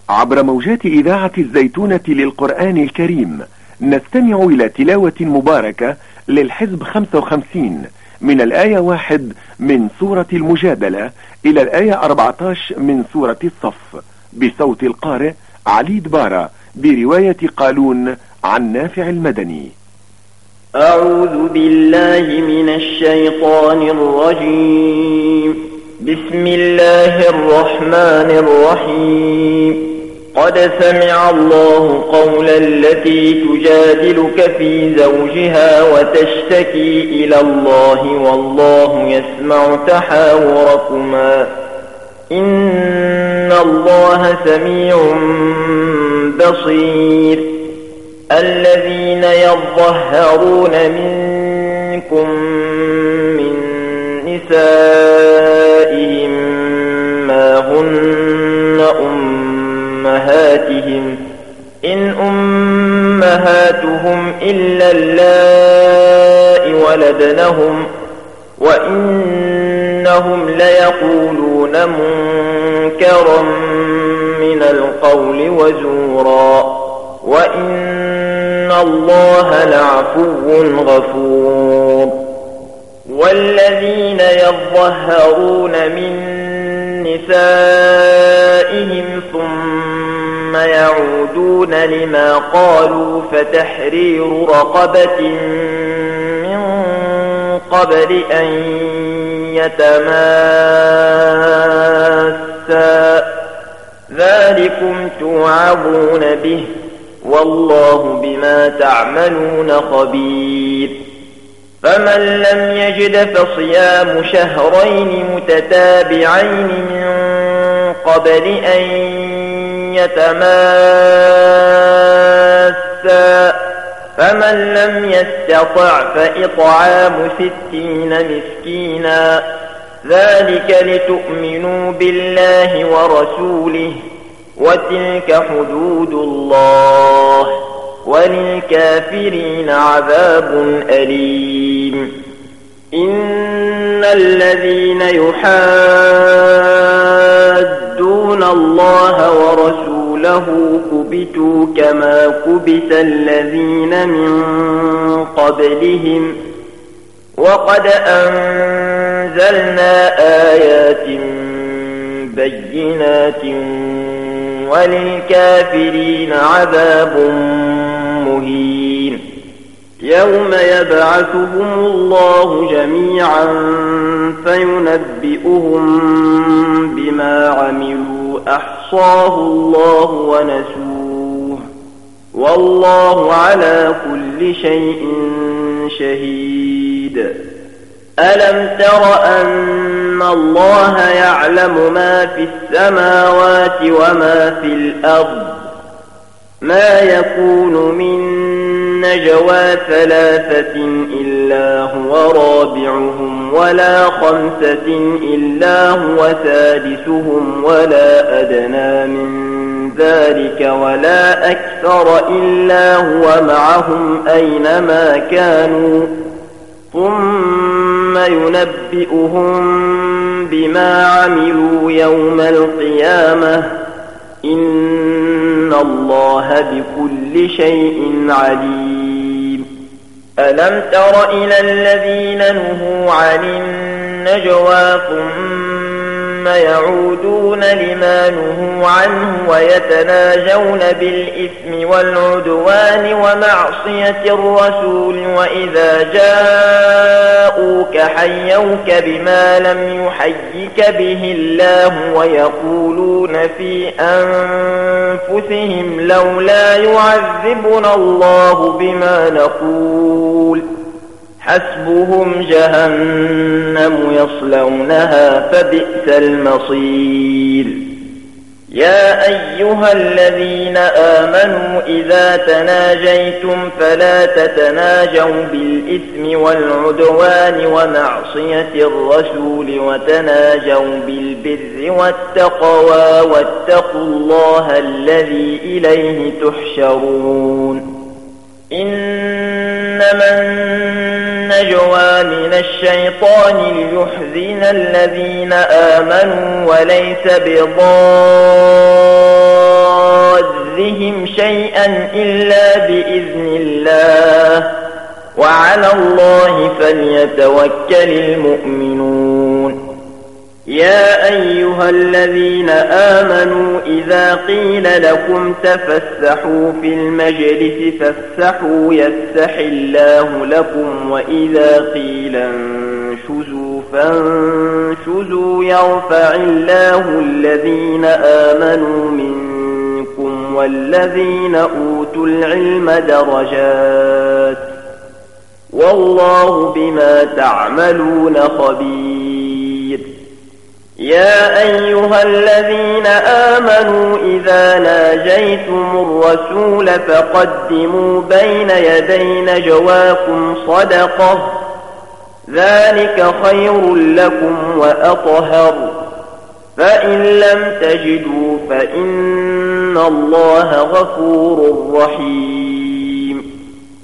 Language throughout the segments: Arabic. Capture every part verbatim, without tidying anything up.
عبر موجات إذاعة الزيتونة للقرآن الكريم نستمع إلى تلاوة مباركة للحزب خمسة وخمسين من الآية واحد من سورة المجادلة إلى الآية أربعة عشر من سورة الصف بصوت القارئ علي دبارة برواية قالون عن نافع المدني. أعوذ بالله من الشيطان الرجيم. بسم الله الرحمن الرحيم. قد سمع الله قول التي تجادلك في زوجها وتشتكي إلى الله والله يسمع تحاوركما إن الله سميع بصير. الذين يظهرون منكم من نسائهم ما هن أمهاتهم إن أمهاتهم إلا اللائي ولدنهم وإنهم ليقولون منكرا من القول وزورا وإن الله لعفو غفور. والذين يظهرون من نسائهم ثم يعودون لما قالوا فتحرير رقبة من قبل أن يتماسا ذلكم توعظون به والله بما تعملون خبير. فمن لم يجد فصيام شهرين متتابعين من قبل أن يتماسا فمن لم يستطع فإطعام ستين مسكينا ذلك لتؤمنوا بالله ورسوله وتلك حدود الله وللكافرين عذاب أليم. إن الذين يحادون الله ورسوله كبتوا كما كبت الذين من قبلهم وقد أنزلنا آيات بينات وللكافرين عذاب مهين. يوم يبعثهم الله جميعا فينبئهم بما عملوا أحصاه الله ونسوه والله على كل شيء شهيد. ألم تر أن الله يعلم ما في السماوات وما في الأرض ما يكون من نجوى ثلاثة إلا هو رابعهم ولا خمسة إلا هو سادسهم ولا أدنى من ذلك ولا أكثر إلا هو معهم أينما كانوا ثم ينبئهم بما عملوا يوم القيامة إن الله بكل شيء عليم. ألم تر إلى الذين نهوا عن النجوى ثم يعودون لما نهوا عنه ويتناجون بالإثم والعدوان ومعصية الرسول وإذا جاءوك حيوك بما لم يحيك به الله ويقولون في أنفسهم لولا يعذبنا الله بما نقول حسبهم جهنم يصلونها فبئس المصير. يا أيها الذين آمنوا إذا تناجيتم فلا تتناجوا بالإثم والعدوان ومعصية الرسول وتناجوا بالبر والتقوى واتقوا الله الذي إليه تحشرون. إنما النجوى من الشيطان ليحزن الذين آمنوا وليس بضار شيئا إلا بإذن الله وعلى الله فليتوكل المؤمنون. يا أيها الذين آمنوا إذا قيل لكم تفسحوا في المجلس فافسحوا يفسح الله لكم وإذا قيل انشزوا فانشزوا يرفع الله الذين آمنوا منكم والذين أوتوا العلم درجات والله بما تعملون خبير. يا أيها الذين آمنوا إذا ناجيتم الرسول فقدموا بين يدي نجواكم صدقة ذلك خير لكم وأطهر فإن لم تجدوا فإن الله غفور رحيم.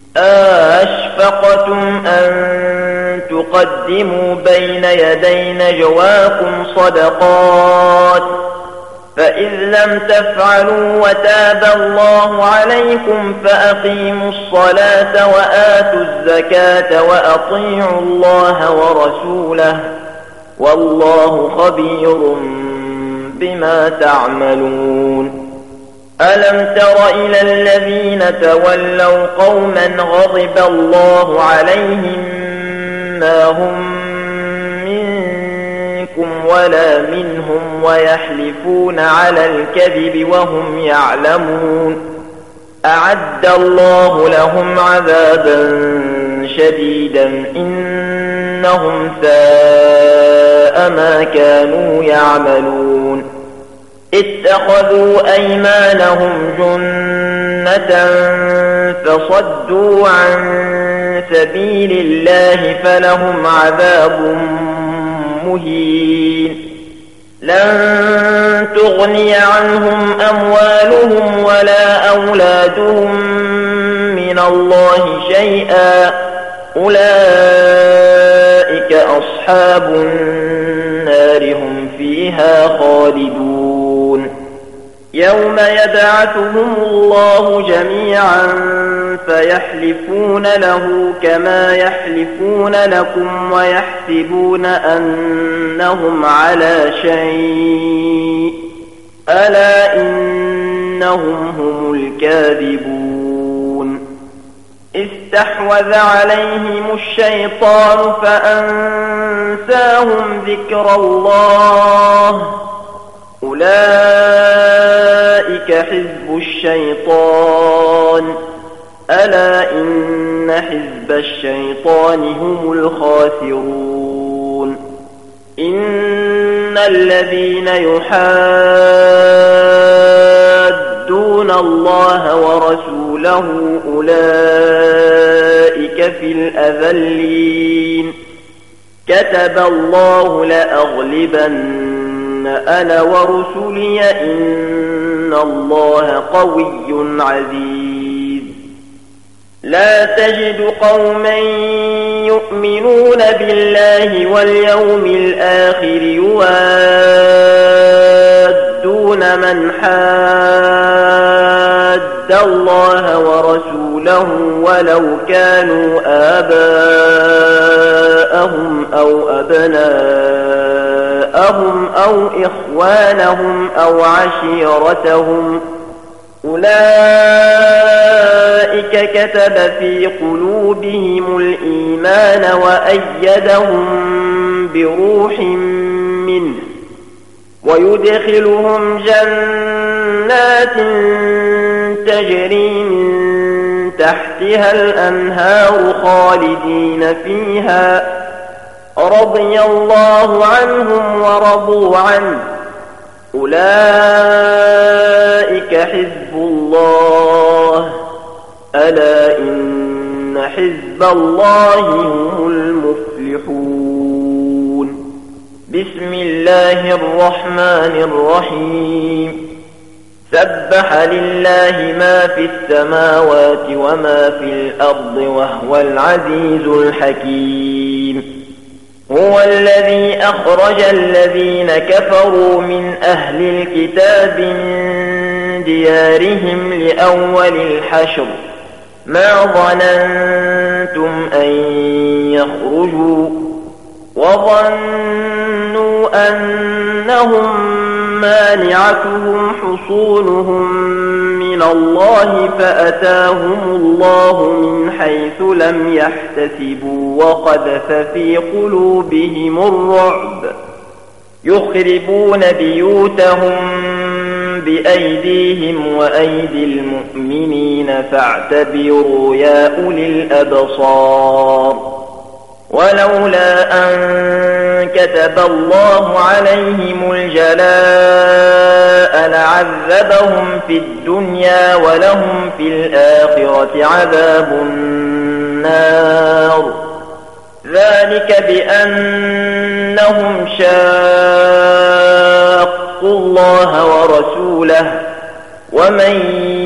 أشفقتم أن تقدموا بين يدي نجواكم صدقات فإذ لم تفعلوا وتاب الله عليكم فأقيموا الصلاة وآتوا الزكاة وأطيعوا الله ورسوله والله خبير بما تعملون. ألم تر إلى الذين تولوا قوما غضب الله عليهم ما هم منكم ولا منهم ويحلفون على الكذب وهم يعلمون أعد الله لهم عذابا شديدا إنهم ساء ما كانوا يعملون. اتخذوا أيمانهم جنة فصدوا عن سبيل الله فلهم عذاب مهين. لن تغني عنهم أموالهم ولا أولادهم من الله شيئا أولئك أصحاب النار هم فيها خالدون. يوم يبعثهم الله جميعا فيحلفون له كما يحلفون لكم ويحسبون أنهم على شيء ألا إنهم هم الكاذبون. استحوذ عليهم الشيطان فأنساهم ذكر الله أولئك حزب الشيطان ألا إن حزب الشيطان هم الخاسرون. إن الذين يحادون الله ورسوله أولئك في الأذلين. كتب الله لأغلبن أنا ورسلي إن الله قوي عزيز. لا تجد قوما يؤمنون بالله واليوم الآخر يوادون من حاد الله ورسوله ولو كانوا آباءهم أو أبناءهم أو إخوانهم أو عشيرتهم أولئك كتب في قلوبهم الإيمان وأيدهم بروح منه ويدخلهم جنات تجري من تحتها الأنهار خالدين فيها رضي الله عنهم ورضوا عنه أولئك حزب الله ألا إن حزب الله هم المفلحون. بسم الله الرحمن الرحيم. سبح لله ما في السماوات وما في الأرض وهو العزيز الحكيم. هو الذي أخرج الذين كفروا من أهل الكتاب من ديارهم لأول الحشر ما ظننتم أن يخرجوا وظنوا أنهم مانعتهم حصونهم من الله فأتاهم الله من حيث لم يحتسبوا وقذف في قلوبهم الرعب يخربون بيوتهم بأيديهم وأيدي المؤمنين فاعتبروا يا أولي الأبصار ولولا أن كتب الله عليهم الجلاء لعذبهم في الدنيا ولهم في الآخرة عذاب النار ذلك بأنهم شاقوا الله ورسوله ومن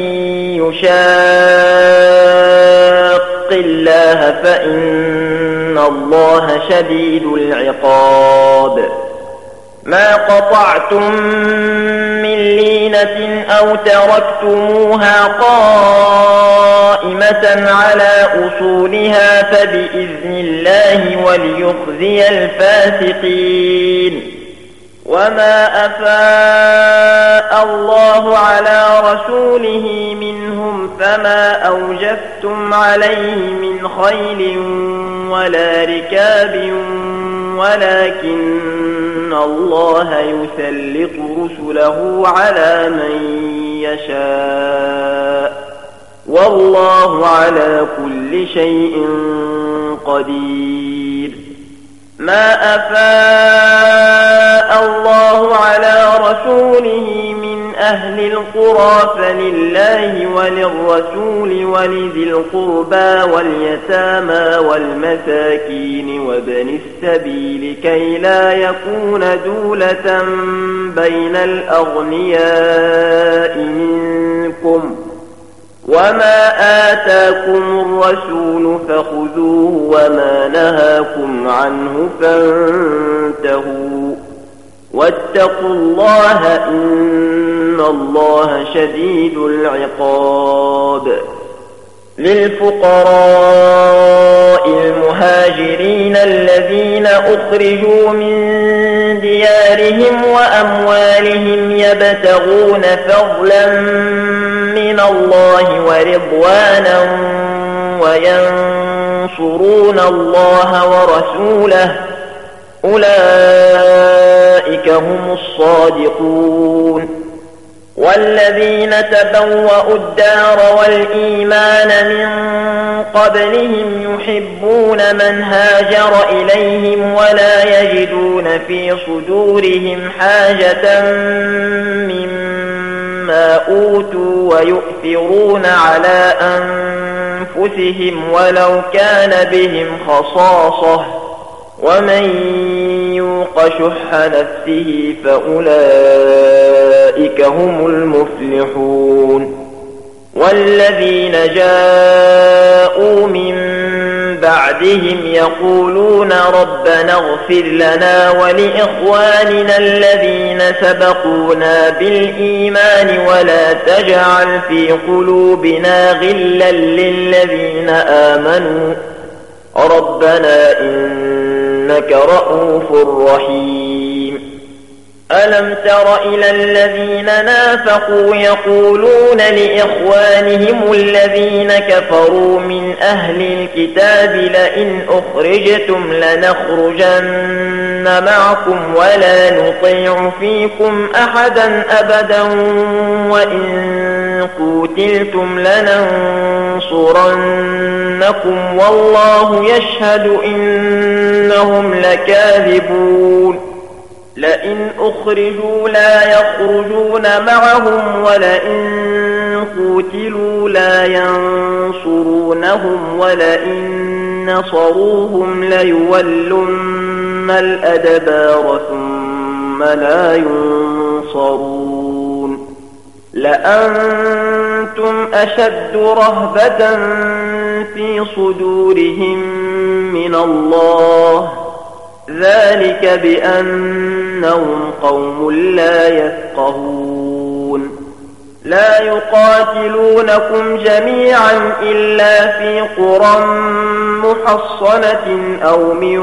يشاق الله فإن الله شديد العقاب ما قطعتم من لينة أو تركتموها قائمة على أصولها فبإذن الله وليخزي الفاسقين وما أفاء الله على رسوله منهم فما أوجفتم عليه من خيل ولا ركاب ولكن الله يسلط رسله على من يشاء والله على كل شيء قدير ما أفاء الله على رسوله من أهل القرى فلله وللرسول ولذي القربى واليتامى والمساكين وابن السبيل كي لا يكون دولة بين الأغنياء منكم وما آتاكم الرسول فخذوه وما نهاكم عنه فانتهوا واتقوا الله إن الله شديد العقاب للفقراء المهاجرين الذين أخرجوا من ديارهم وأموالهم يبتغون فضلا من الله ورضوانا وينصرون الله ورسوله أولئك هم الصادقون والذين تبوأوا الدار والإيمان من قبلهم يحبون من هاجر إليهم ولا يجدون في صدورهم حاجة مما أوتوا ويؤثرون على أنفسهم ولو كان بهم خصاصة ومن يوق شح نفسه فأولئك هم المفلحون والذين جاءوا من بعدهم يقولون ربنا اغفر لنا ولإخواننا الذين سبقونا بالإيمان ولا تجعل في قلوبنا غلا للذين آمنوا ربنا إنك رؤوف رحيم ألم تر إلى الذين نافقوا يقولون لإخوانهم الذين كفروا من أهل الكتاب لئن أخرجتم لنخرجن معكم ولا نطيع فيكم أحدا أبدا وإن قوتلتم لننصرنكم والله يشهد إنهم لكاذبون لئن أخرجوا لا يخرجون معهم ولئن قوتلوا لا ينصرونهم ولئن نصروهم ليولن الأدبار ثم لا ينصرون لأنتم أشد رهبة في صدورهم من الله ذلك بأنهم قوم لا يفقهون لا يقاتلونكم جميعا إلا في قرى محصنة أو من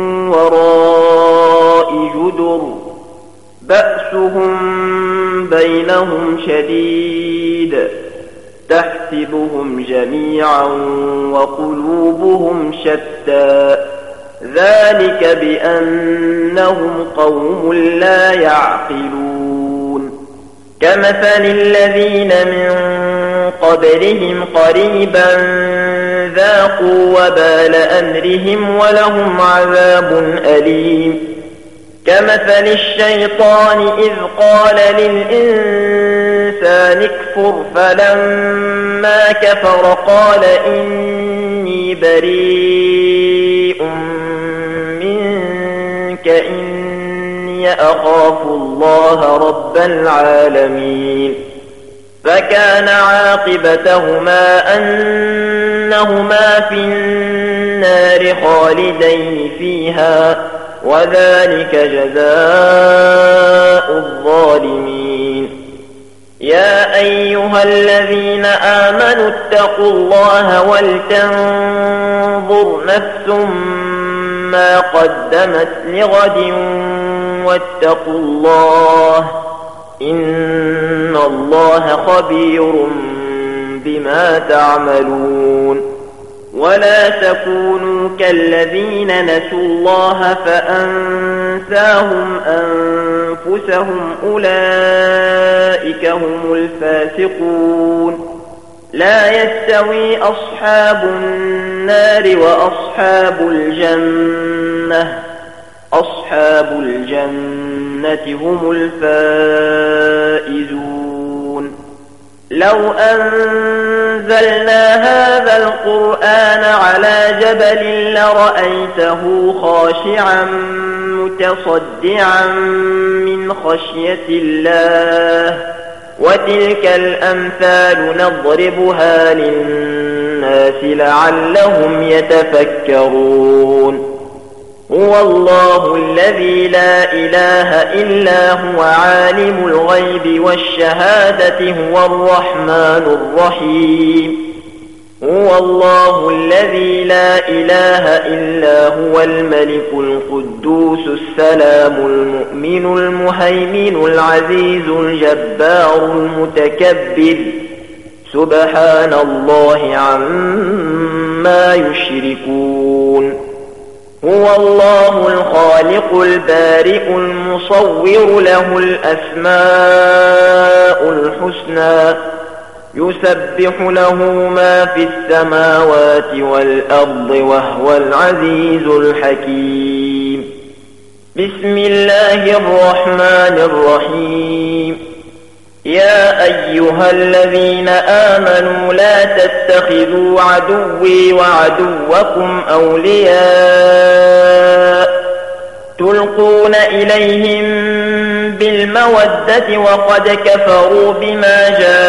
وراء جدر بأسهم بينهم شديد تحسبهم جميعا وقلوبهم شتى ذلك بأنهم قوم لا يعقلون كمثل الذين من قبلهم قريبا ذاقوا وبال أمرهم ولهم عذاب أليم كمثل الشيطان إذ قال للإنسان اكفر فلما كفر قال إني بريء منك إني أخاف الله رب العالمين فكان عاقبتهما أنهما في النار خالدين فيها وذلك جزاء الظالمين يا أيها الذين آمنوا اتقوا الله ولتنظر نفس ما قدمت لغد واتقوا الله إن الله خبير بما تعملون ولا تكونوا كالذين نسوا الله فأنساهم أنفسهم أولئك هم الفاسقون لا يستوي أصحاب النار وأصحاب الجنة أصحاب الجنة هم الفائزون لو أنزلنا هذا القرآن على جبل لرأيته خاشعا متصدعا من خشية الله وتلك الأمثال نضربها للناس لعلهم يتفكرون هو الله الذي لا إله إلا هو عالم الغيب والشهادة هو الرحمن الرحيم هو الله الذي لا إله إلا هو الملك القدوس السلام المؤمن المهيمن العزيز الجبار المتكبر سبحان الله عما يشركون هو الله الخالق البارئ المصور له الأسماء الحسنى يسبح له ما في السماوات والأرض وهو العزيز الحكيم بسم الله الرحمن الرحيم يا أيها الذين آمنوا لا تتخذوا عدوي وعدوكم أولياء تلقون إليهم بالمودة وقد كفروا بما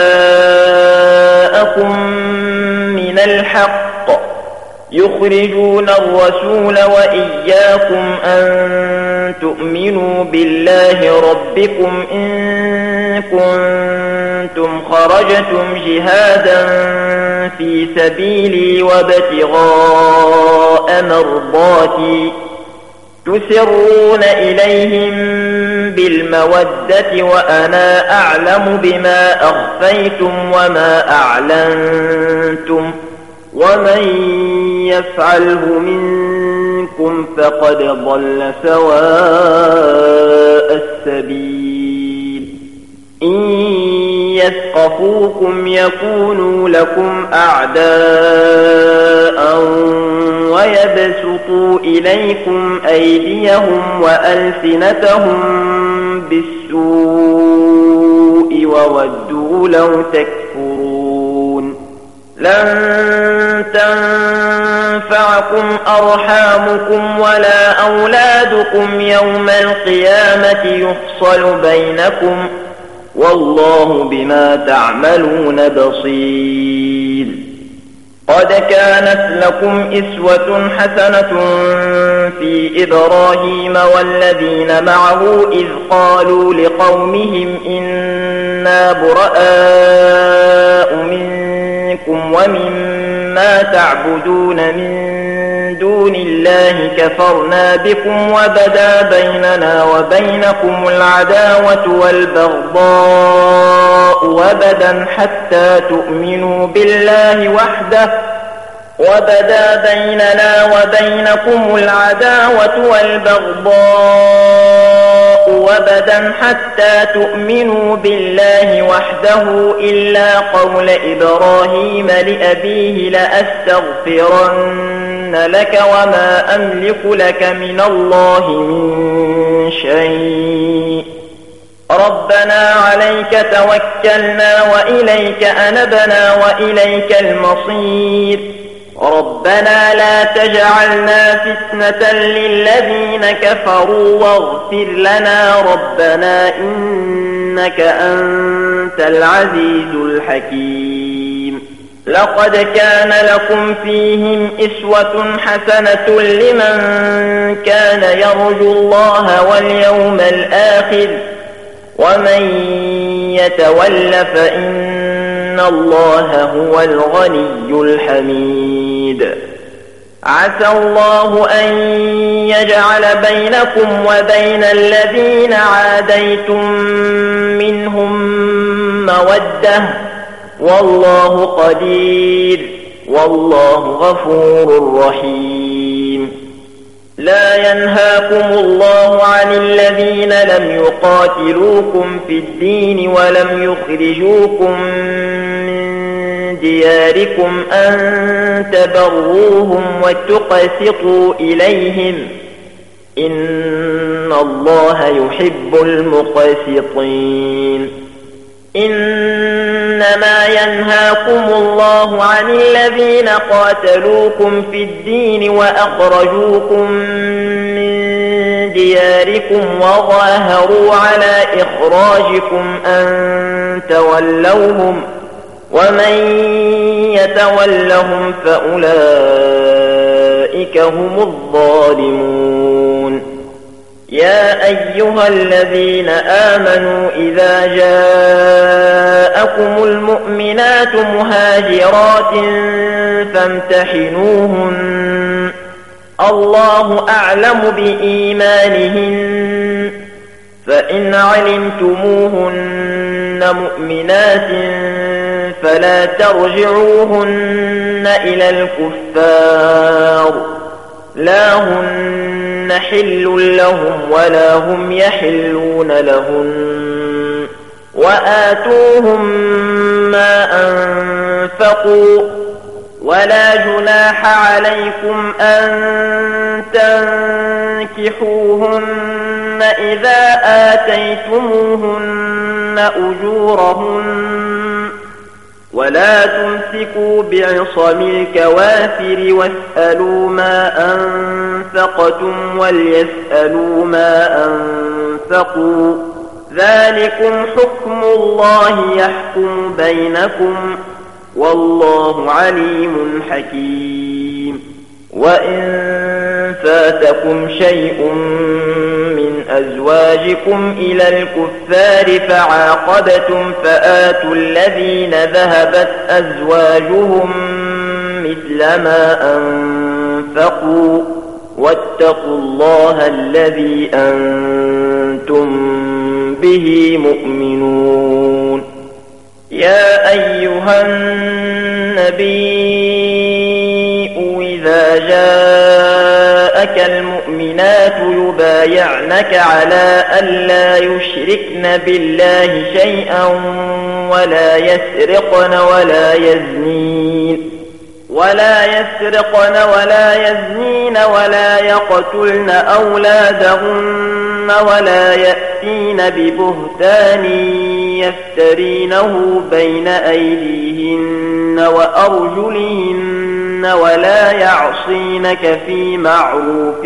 جاءكم من الحق يخرجون الرسول وإياكم أن تؤمنوا بالله ربكم إن كنتم خرجتم جهادا في سبيلي وابتغاء مرضاتي تسرون إليهم بالمودة وأنا أعلم بما أخفيتم وما أعلنتم ومن يفعله منكم فقد ضل سواء السبيل إن يثقفوكم يكونوا لكم أعداء ويبسطوا إليكم أيديهم وألسنتهم بالسوء وودوا لو تكفرون لن تنفعكم أرحامكم ولا أولادكم يوم القيامة يفصل بينكم والله بما تعملون بصير قد كانت لكم إسوة حسنة في إبراهيم والذين معه إذ قالوا لقومهم إنا براء منكم ومما تعبدون من دون الله كفرنا بكم وبدا بيننا وبينكم العداوة والبغضاء وبدا حتى تؤمنوا بالله وحده وبدا بيننا وبينكم العداوة والبغضاء وبدا حتى تؤمنوا بالله وحده إلا قول إبراهيم لأبيه لأستغفرن لك وما أملك لك من الله من شيء ربنا عليك توكلنا وإليك أنبنا وإليك المصير ربنا لا تجعلنا فتنة للذين كفروا واغفر لنا ربنا إنك أنت العزيز الحكيم لقد كان لكم فيهم إسوة حسنة لمن كان يرجو الله واليوم الآخر ومن يتول فإن الله هو الغني الحميد عسى الله أن يجعل بينكم وبين الذين عاديتم منهم مودة والله قدير والله غفور رحيم لا ينهاكم الله عن الذين لم يقاتلوكم في الدين ولم يخرجوكم من دياركم أن تبروهم وتقسطوا إليهم إن الله يحب المقسطين إنما ينهاكم الله عن الذين قاتلوكم في الدين وأخرجوكم من دياركم وظاهروا على إخراجكم أن تولوهم ومن يتولهم فأولئك هم الظالمون يا أيها الذين آمنوا إذا جاءكم المؤمنات مهاجرات فامتحنوهن الله أعلم بإيمانهن فإن علمتموهن مؤمنات فلا ترجعوهن إلى الكفار لا هن حل لهم ولا هم يحلون لهن وآتوهم ما أنفقوا ولا جناح عليكم أن تنكحوهن إذا آتيتموهن أجورهن ولا تمسكوا بعصم الكوافر واسألوا ما أنفقتم وليسألوا ما أنفقوا ذلكم حكم الله يحكم بينكم والله عليم حكيم وإن فاتكم شيء من أزواجكم إلى الكفار فعاقبتم فآتوا الذين ذهبت أزواجهم مثل ما أنفقوا واتقوا الله الذي أنتم به مؤمنون يا أيها النبي إذا جاءك المؤمنات يبايعنك على ألا يشركن بالله شيئا ولا يسرقن ولا يزنين ولا يسرقن ولا يزنين ولا يقتلن أولادهن ولا يأتين ببهتان يفترينه بين أيديهن وأرجلهن ولا يعصينك في معروف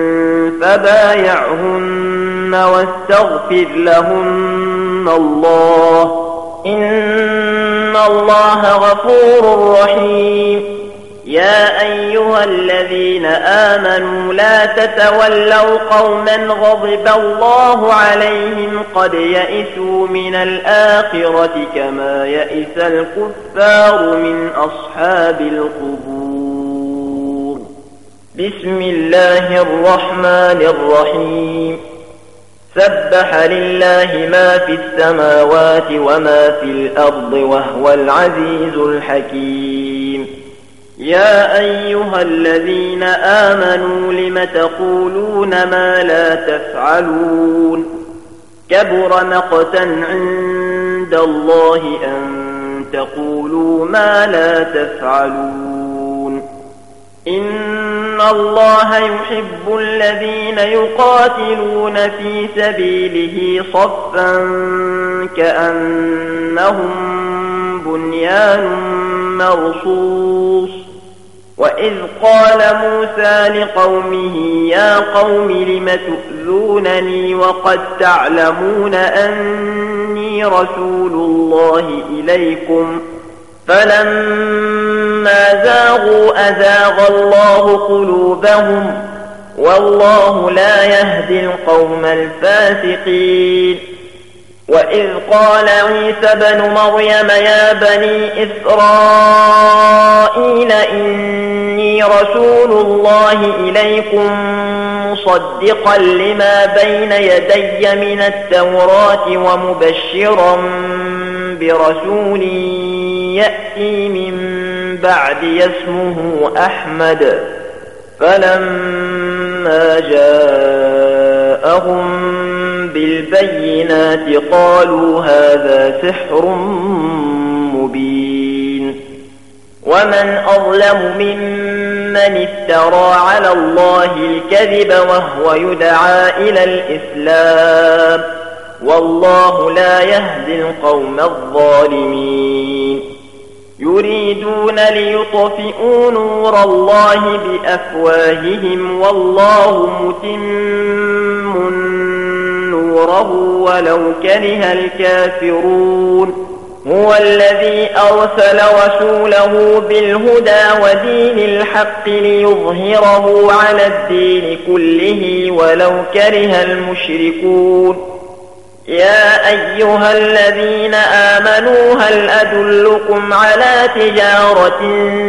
فبايعهن واستغفر لهن الله إن الله غفور رحيم يا أيها الذين آمنوا لا تتولوا قوما غضب الله عليهم قد يئسوا من الآخرة كما يئس الكفار من أصحاب القبور. بسم الله الرحمن الرحيم. سبح لله ما في السماوات وما في الأرض وهو العزيز الحكيم. يا أيها الذين آمنوا لم تقولون ما لا تفعلون كبر مقتا عند الله أن تقولوا ما لا تفعلون. إن الله يحب الذين يقاتلون في سبيله صفا كأنهم بنيان مرصوص. وإذ قال موسى لقومه يا قوم لم تؤذونني وقد تعلمون أني رسول الله إليكم فلما زاغوا أزاغ الله قلوبهم والله لا يهدي القوم الفاسقين. وإذ قال عيسى بن مريم يا بني إسرائيل إني رسول الله إليكم مصدقا لما بين يدي من التوراة ومبشرا برسول يأتي من بعدي اسمه أحمد. فلما جاءهم بالبينات قالوا هذا سحر مبين. ومن أظلم ممن افترى على الله الكذب وهو يدعى إلى الإسلام والله لا يهدي القوم الظالمين. يريدون ليطفئوا نور الله بأفواههم والله متم نوره ولو كره الكافرون. هو الذي أرسل رسوله بالهدى ودين الحق ليظهره على الدين كله ولو كره المشركون. يا أيها الذين آمنوا هل أدلكم على تجارة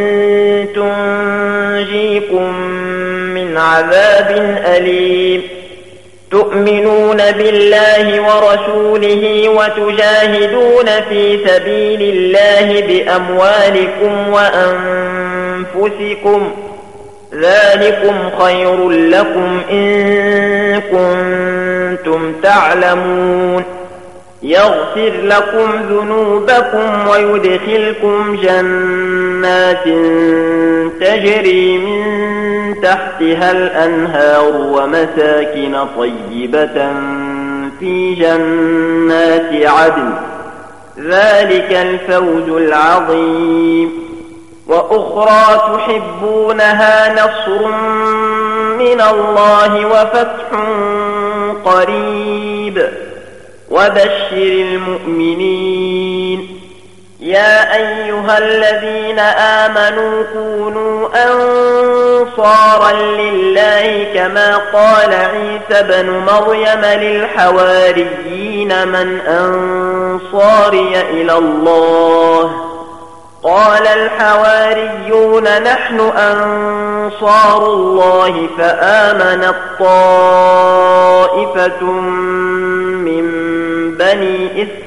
تنجيكم من عذاب أليم. تؤمنون بالله ورسوله وتجاهدون في سبيل الله بأموالكم وأنفسكم ذلكم خير لكم إن كنتم تعلمون. يغفر لكم ذنوبكم ويدخلكم جنات تجري من تحتها الأنهار ومساكن طيبة في جنات عدن ذلك الفوز العظيم. وأخرى تحبونها نصر من الله وفتح قريب وبشر المؤمنين. يا أيها الذين آمنوا كونوا أنصارا لله كما قال عيسى بن مريم للحواريين من أنصاري إلى الله قال الحواريون نحن أنصار الله فآمنت طائفة من بني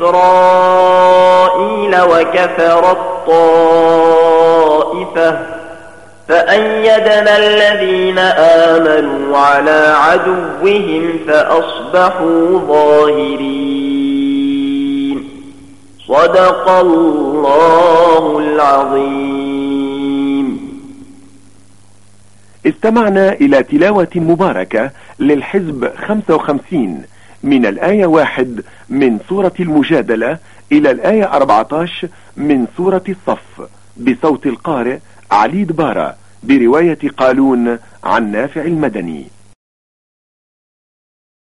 إسرائيل وكفرت طائفة فأيدنا الذين آمنوا على عدوهم فأصبحوا ظاهرين. صدق الله العظيم. استمعنا إلى تلاوة مباركة للحزب خمسة وخمسين من الآية واحد من سورة المجادلة إلى الآية أربعة عشر من سورة الصف بصوت القارئ علي دبارة برواية قالون عن نافع المدني.